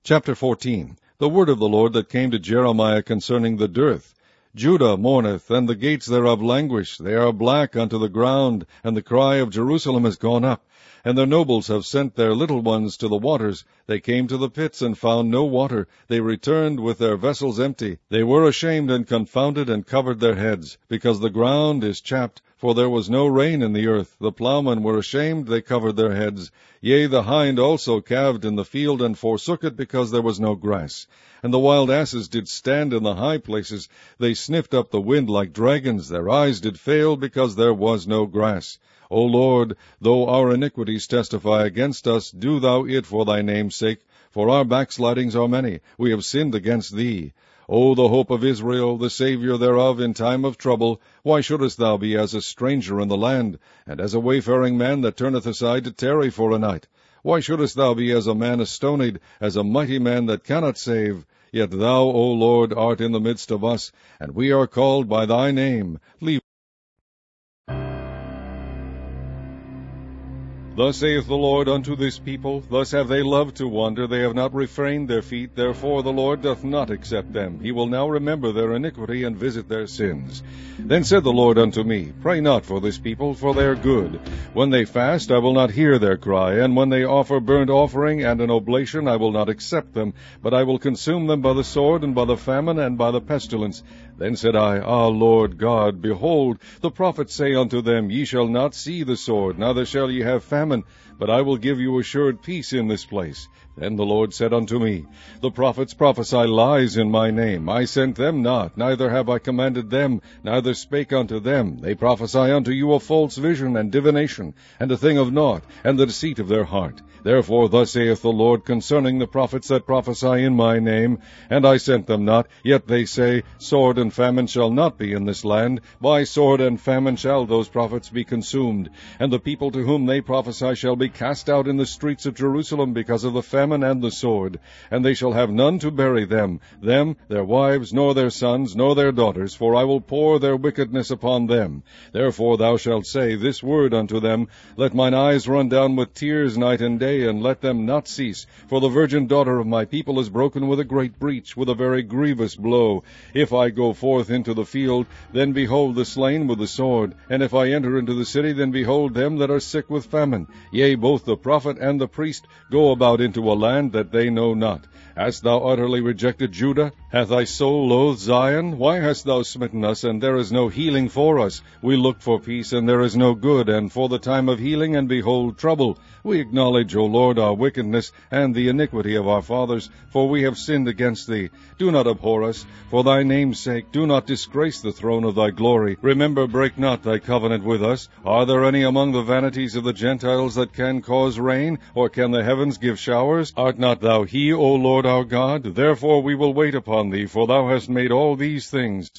Chapter 14. The word of the Lord that came to Jeremiah concerning the dearth. Judah mourneth, and the gates thereof languish. They are black unto the ground, and the cry of Jerusalem is gone up. And their nobles have sent their little ones to the waters. They came to the pits, and found no water. They returned with their vessels empty. They were ashamed and confounded, and covered their heads, because the ground is chapped, for there was no rain in the earth. The plowmen were ashamed, they covered their heads. Yea, the hind also calved in the field, and forsook it, because there was no grass. And the wild asses did stand in the high places. They sniffed up the wind like dragons. Their eyes did fail, because there was no grass. O Lord, though our iniquities testify against us, do thou it for thy name's sake, for our backslidings are many. We have sinned against thee. O the hope of Israel, the Saviour thereof in time of trouble, why shouldest thou be as a stranger in the land, and as a wayfaring man that turneth aside to tarry for a night? Why shouldest thou be as a man astonied, as a mighty man that cannot save? Yet thou, O Lord, art in the midst of us, and we are called by thy name. Thus saith the Lord unto this people, thus have they loved to wander, they have not refrained their feet, therefore the Lord doth not accept them. He will now remember their iniquity, and visit their sins. Then said the Lord unto me, Pray not for this people, for they are good. When they fast, I will not hear their cry, and when they offer burnt offering and an oblation, I will not accept them, but I will consume them by the sword, and by the famine, and by the pestilence. Then said I, Ah, Lord God, behold, the prophets say unto them, Ye shall not see the sword, neither shall ye have famine, but I will give you assured peace in this place. Then the Lord said unto me, The prophets prophesy lies in my name. I sent them not, neither have I commanded them, neither spake unto them. They prophesy unto you a false vision and divination, and a thing of naught, and the deceit of their heart. Therefore thus saith the Lord concerning the prophets that prophesy in my name, and I sent them not, yet they say, Sword and famine shall not be in this land. By sword and famine shall those prophets be consumed, and the people to whom they prophesy shall be cast out in the streets of Jerusalem because of the famine and the sword, and they shall have none to bury them, their wives, nor their sons, nor their daughters, for I will pour their wickedness upon them. Therefore thou shalt say this word unto them, Let mine eyes run down with tears night and day, and let them not cease, for the virgin daughter of my people is broken with a great breach, with a very grievous blow. If I go forth into the field, then behold the slain with the sword, and if I enter into the city, then behold them that are sick with famine. Yea, both the prophet and the priest go about into a land that they know not. Hast thou utterly rejected Judah? Hath thy soul loathed Zion? Why hast thou smitten us, and there is no healing for us? We looked for peace, and there is no good, and for the time of healing, and behold trouble. We acknowledge, O Lord, our wickedness, and the iniquity of our fathers, for we have sinned against thee. Do not abhor us, for thy name's sake. Do not disgrace the throne of thy glory. Remember, break not thy covenant with us. Are there any among the vanities of the Gentiles that can cause rain, or can the heavens give showers? Art not thou he, O Lord our God? Therefore we will wait upon thee, for thou hast made all these things.